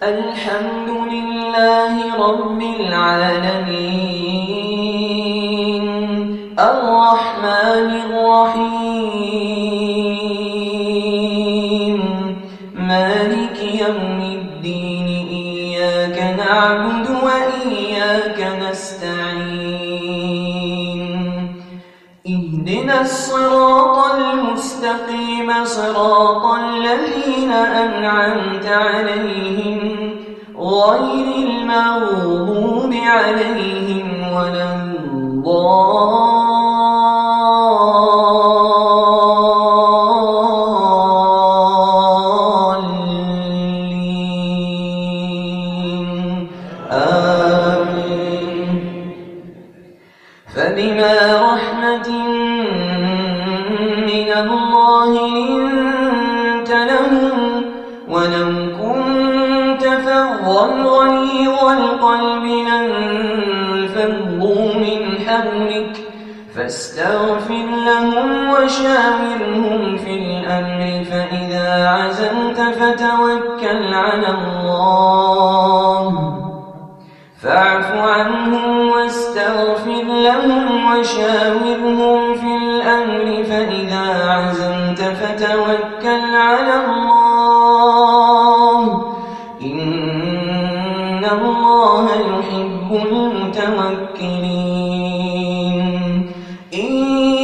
الحمد لله رب العالمين الرحمن الرحيم مالك يوم الدين إياك نعبد وإياك نستعين اهدنا الصراط المستقيم صراط الذين أنعمت عليهم غير المغضوب عليهم ولا الضالين آمين. فبما رحمة من الله لنت لهم ولو كنت فظا غليظ القلب لانفضوا من حولك فاستغفر لهم وشاورهم في الأمر فإذا عزمت فتوكل على الله فاعف عنهم واستغفر لهم وشاورهم في الأمر فإذا عزمت فتوكل على الله إن الله يحب المتوكلين. إن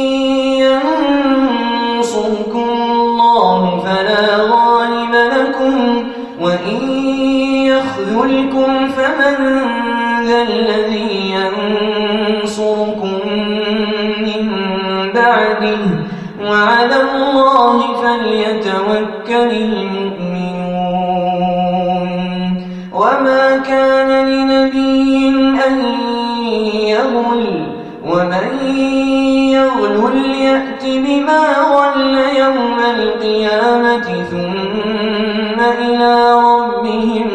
ينصركم الله فلا غالب لكم وإن يخذلكم فمن ذا الذي ينصركم من بعده وعلى الله فليتوكل المؤمنون. وما كان لنبي أن يغل ومن يغل يأت بما غل يوم القيامة ثم إلى ربهم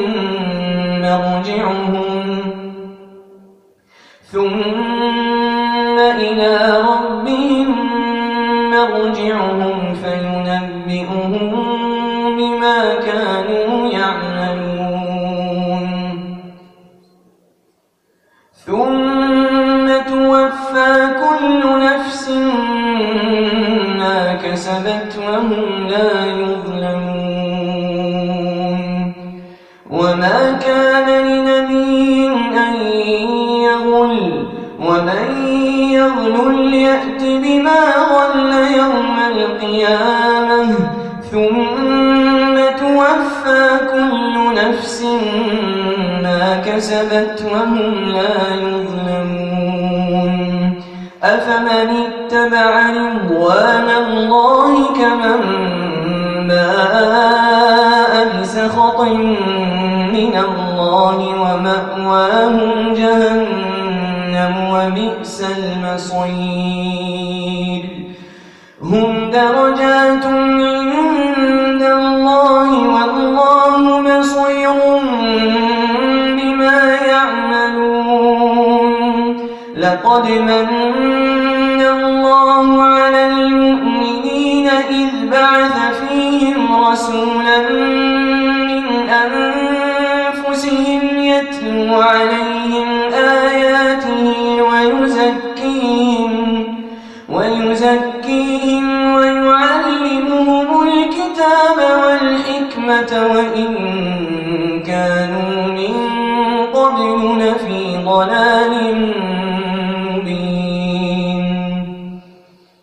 مرجعهم فينبئهم بما كانوا يعملون ثم توفى كل نفس ما كسبت وهم لا يظلمون. وما كان لنبي أن يغل ومن يغل يأت بما غل يوم القيامة ثم توفى كل نفس ما كسبت وهم لا يظلمون. أفمن اتبع رضوان الله كمن باء بسخط من الله ومأواهم جهنم وبئس المصير. هم درجات عند الله والله بصير بما يعملون. لقد من الله على المؤمنين إذ بعث فيهم رسولا من أنفسهم يتلو عليهم آياته ويزكيهم ويعلمهم الكتاب والحكمة وإن كانوا من قبل لفي ضلال